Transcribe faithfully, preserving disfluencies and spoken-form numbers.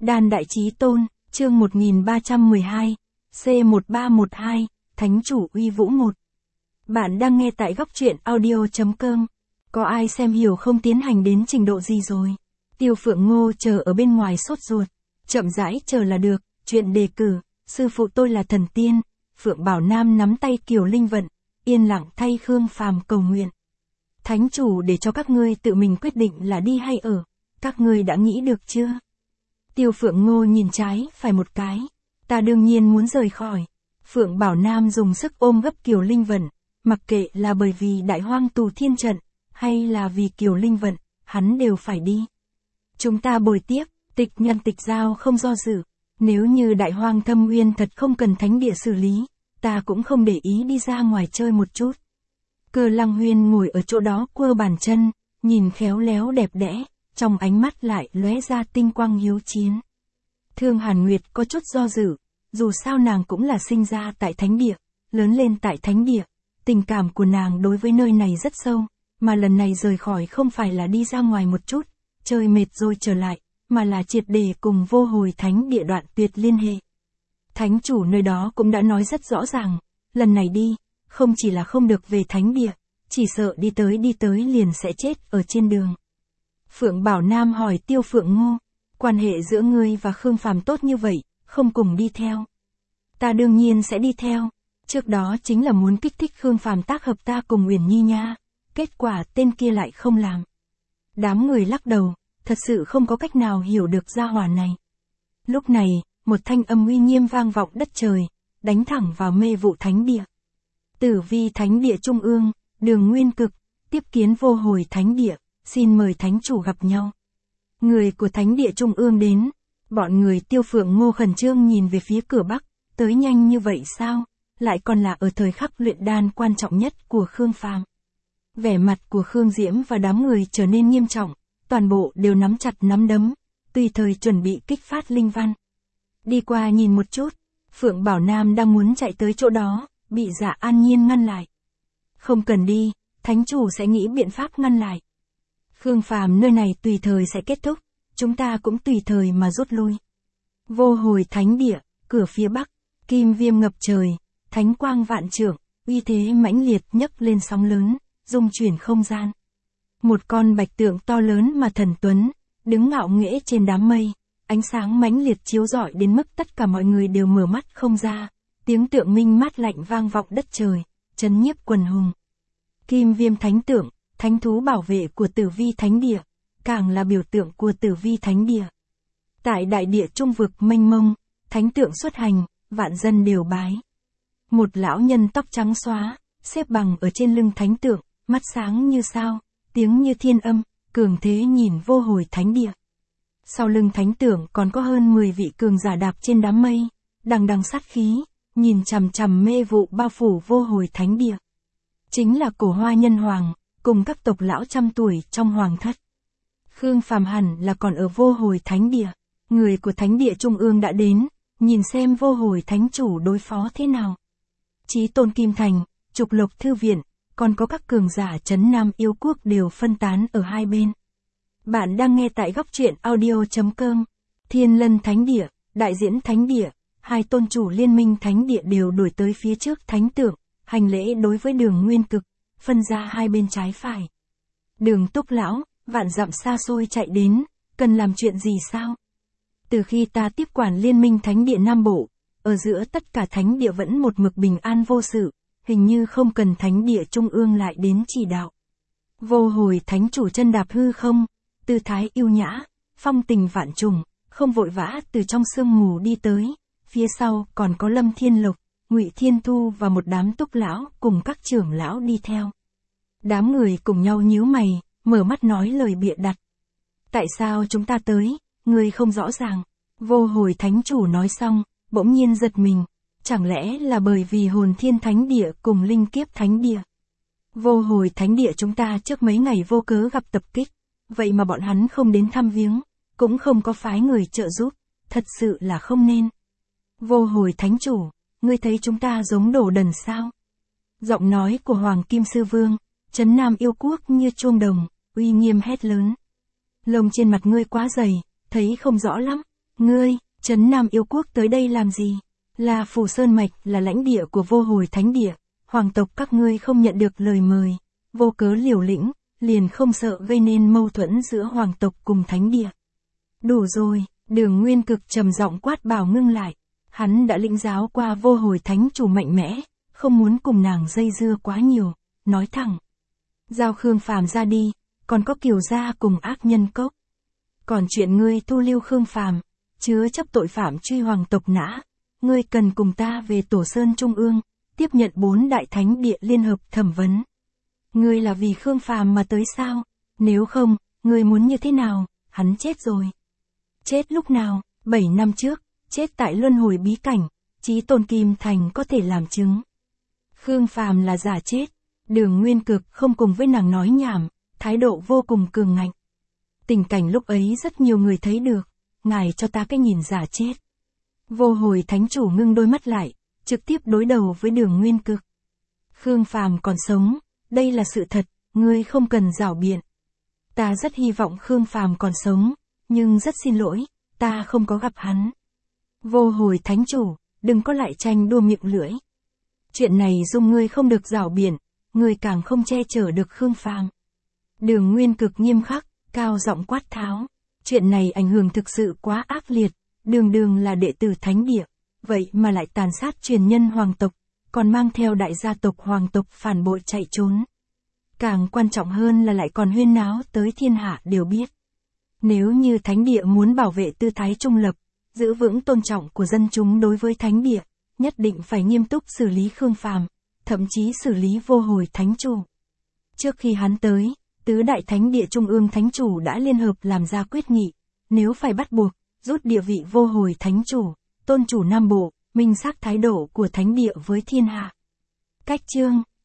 Đan Đại Chí Tôn, chương một nghìn ba trăm mười hai, C một ba một hai, Thánh Chủ Uy Vũ một. Bạn đang nghe tại góc truyện audio chấm com. Có ai xem hiểu không, tiến hành đến trình độ gì rồi? Tiêu Phượng Ngô chờ ở bên ngoài sốt ruột. Chậm rãi chờ là được, chuyện đề cử, sư phụ tôi là thần tiên. Phượng Bảo Nam nắm tay Kiều Linh Vận, yên lặng thay Khương Phàm cầu nguyện. Thánh chủ để cho các ngươi tự mình quyết định là đi hay ở, các ngươi đã nghĩ được chưa? Tiêu Phượng Ngô nhìn trái phải một cái, ta đương nhiên muốn rời khỏi. Phượng Bảo Nam dùng sức ôm gấp Kiều Linh Vận, mặc kệ là bởi vì Đại Hoang tù thiên trận, hay là vì Kiều Linh Vận, hắn đều phải đi. Chúng ta bồi tiếp, tịch nhân tịch giao không do dự, nếu như Đại Hoang thâm uyên thật không cần thánh địa xử lý, ta cũng không để ý đi ra ngoài chơi một chút. Cơ Lăng Huyên ngồi ở chỗ đó quơ bàn chân, nhìn khéo léo đẹp đẽ, trong ánh mắt lại lóe ra tinh quang hiếu chiến. Thương Hàn Nguyệt có chút do dự, dù sao nàng cũng là sinh ra tại thánh địa, lớn lên tại thánh địa, tình cảm của nàng đối với nơi này rất sâu, mà lần này rời khỏi không phải là đi ra ngoài một chút, chơi mệt rồi trở lại, mà là triệt để cùng Vô Hồi Thánh Địa đoạn tuyệt liên hệ. Thánh chủ nơi đó cũng đã nói rất rõ ràng, lần này đi, không chỉ là không được về thánh địa, chỉ sợ đi tới đi tới liền sẽ chết ở trên đường. Phượng Bảo Nam hỏi Tiêu Phượng Ngô, quan hệ giữa ngươi và Khương Phàm tốt như vậy, không cùng đi theo? Ta đương nhiên sẽ đi theo, trước đó chính là muốn kích thích Khương Phàm tác hợp ta cùng Uyển Nhi nha, kết quả tên kia lại không làm. Đám người lắc đầu, thật sự không có cách nào hiểu được gia hỏa này. Lúc này, một thanh âm uy nghiêm vang vọng đất trời, đánh thẳng vào Mê Vụ Thánh Địa. Tử Vi Thánh Địa Trung ương, Đường Nguyên Cực, tiếp kiến Vô Hồi Thánh Địa, xin mời Thánh chủ gặp nhau. Người của Thánh Địa Trung ương đến, bọn người Tiêu Phượng Ngô khẩn trương nhìn về phía cửa Bắc, tới nhanh như vậy sao, lại còn là ở thời khắc luyện đan quan trọng nhất của Khương Phàm. Vẻ mặt của Khương Diễm và đám người trở nên nghiêm trọng, toàn bộ đều nắm chặt nắm đấm, tùy thời chuẩn bị kích phát linh văn. Đi qua nhìn một chút, Phượng Bảo Nam đang muốn chạy tới chỗ đó, bị Dạ An Nhiên ngăn lại. Không cần đi, Thánh chủ sẽ nghĩ biện pháp ngăn lại. Khương Phàm nơi này tùy thời sẽ kết thúc, chúng ta cũng tùy thời mà rút lui. Vô Hồi Thánh Địa, cửa phía Bắc, kim viêm ngập trời, thánh quang vạn trượng, uy thế mãnh liệt nhấc lên sóng lớn, dung chuyển không gian. Một con bạch tượng to lớn mà thần tuấn, đứng ngạo nghễ trên đám mây, ánh sáng mãnh liệt chiếu rọi đến mức tất cả mọi người đều mở mắt không ra, tiếng tượng minh mát lạnh vang vọng đất trời, chấn nhiếp quần hùng. Kim viêm thánh tượng, thánh thú bảo vệ của Tử Vi Thánh Địa, càng là biểu tượng của Tử Vi Thánh Địa. Tại đại địa trung vực mênh mông, thánh tượng xuất hành, vạn dân đều bái. Một lão nhân tóc trắng xóa, xếp bằng ở trên lưng thánh tượng, mắt sáng như sao, tiếng như thiên âm, cường thế nhìn Vô Hồi Thánh Địa. Sau lưng thánh tượng còn có hơn mười vị cường giả đạp trên đám mây, đằng đằng sát khí, nhìn chằm chằm mê vụ bao phủ Vô Hồi Thánh Địa. Chính là Cổ Hoa Nhân Hoàng, cùng các tộc lão trăm tuổi trong hoàng thất. Khương Phàm hẳn là còn ở Vô Hồi Thánh Địa, người của Thánh Địa Trung ương đã đến, nhìn xem Vô Hồi Thánh chủ đối phó thế nào. Chí Tôn Kim Thành, Trục Lộc Thư Viện, còn có các cường giả trấn Nam Yêu Quốc đều phân tán ở hai bên. Bạn đang nghe tại góc truyện audio chấm com. Thiên Lân Thánh Địa, Đại Diễn Thánh Địa, hai tôn chủ Liên Minh Thánh Địa đều đuổi tới phía trước thánh tượng, hành lễ đối với Đường Nguyên Cực, phân ra hai bên trái phải. Đường Túc lão, vạn dặm xa xôi chạy đến, cần làm chuyện gì sao? Từ khi ta tiếp quản Liên Minh Thánh Địa Nam Bộ, ở giữa tất cả thánh địa vẫn một mực bình an vô sự, hình như không cần Thánh Địa Trung ương lại đến chỉ đạo. Vô Hồi Thánh chủ chân đạp hư không, tư thái yêu nhã, phong tình vạn trùng, không vội vã từ trong sương mù đi tới, phía sau còn có Lâm Thiên Lộc, Ngụy Thiên Thu và một đám túc lão cùng các trưởng lão đi theo. Đám người cùng nhau nhíu mày, mở mắt nói lời bịa đặt. Tại sao chúng ta tới, người không rõ ràng? Vô Hồi Thánh chủ nói xong, bỗng nhiên giật mình, chẳng lẽ là bởi vì Hồn Thiên Thánh Địa cùng Linh Kiếp Thánh Địa? Vô Hồi Thánh Địa chúng ta trước mấy ngày vô cớ gặp tập kích, vậy mà bọn hắn không đến thăm viếng, cũng không có phái người trợ giúp, thật sự là không nên. Vô Hồi Thánh chủ, ngươi thấy chúng ta giống đồ đần sao? Giọng nói của Hoàng Kim Sư Vương, trấn Nam Yêu Quốc như chuông đồng, uy nghiêm hét lớn. Lông trên mặt ngươi quá dày, thấy không rõ lắm, Ngươi, Trấn Nam Yêu Quốc tới đây làm gì? Là Phủ Sơn Mạch, là lãnh địa của vô hồi thánh địa, hoàng tộc các ngươi không nhận được lời mời, vô cớ liều lĩnh, liền không sợ gây nên mâu thuẫn giữa hoàng tộc cùng thánh địa. Đủ rồi, Đường Nguyên Cực trầm giọng quát bảo ngưng lại. Hắn đã lĩnh giáo qua vô hồi thánh chủ mạnh mẽ, không muốn cùng nàng dây dưa quá nhiều, nói thẳng. Giao Khương Phàm ra đi, còn có Kiều gia cùng ác nhân cốc. Còn chuyện ngươi thu lưu Khương Phàm, chứa chấp tội phạm truy hoàng tộc nã, ngươi cần cùng ta về Tổ Sơn Trung ương, tiếp nhận bốn đại thánh địa liên hợp thẩm vấn. Ngươi là vì Khương Phàm mà tới sao? Nếu không, ngươi muốn như thế nào? Hắn chết rồi. Chết lúc nào? Bảy năm trước, chết tại luân hồi bí cảnh, Chí Tôn Kim Thành có thể làm chứng. Khương Phàm là giả chết. Đường Nguyên Cực không cùng với nàng nói nhảm, thái độ vô cùng cường ngạnh. Tình cảnh lúc ấy rất nhiều người thấy được, ngài cho ta cái nhìn giả chết. Vô hồi thánh chủ ngưng đôi mắt lại, trực tiếp đối đầu với Đường Nguyên Cực. Khương Phàm còn sống, đây là sự thật, ngươi không cần giảo biện. Ta rất hy vọng Khương Phàm còn sống, nhưng rất xin lỗi, ta không có gặp hắn. Vô hồi thánh chủ, đừng có lại tranh đua miệng lưỡi. Chuyện này dung ngươi không được giảo biện, ngươi càng không che chở được Khương Phàm. Đường Nguyên Cực nghiêm khắc, cao giọng quát tháo. Chuyện này ảnh hưởng thực sự quá ác liệt, đường đường là đệ tử thánh địa, vậy mà lại tàn sát truyền nhân hoàng tộc, còn mang theo đại gia tộc hoàng tộc phản bội chạy trốn. Càng quan trọng hơn là lại còn huyên náo tới thiên hạ đều biết. Nếu như thánh địa muốn bảo vệ tư thái trung lập, giữ vững tôn trọng của dân chúng đối với thánh địa, nhất định phải nghiêm túc xử lý Khương Phàm, thậm chí xử lý vô hồi thánh chủ. Trước khi hắn tới, tứ đại thánh địa trung ương thánh chủ đã liên hợp làm ra quyết nghị, nếu phải bắt buộc, rút địa vị vô hồi thánh chủ, tôn chủ Nam Bộ, minh xác thái độ của thánh địa với thiên hạ. Cách chương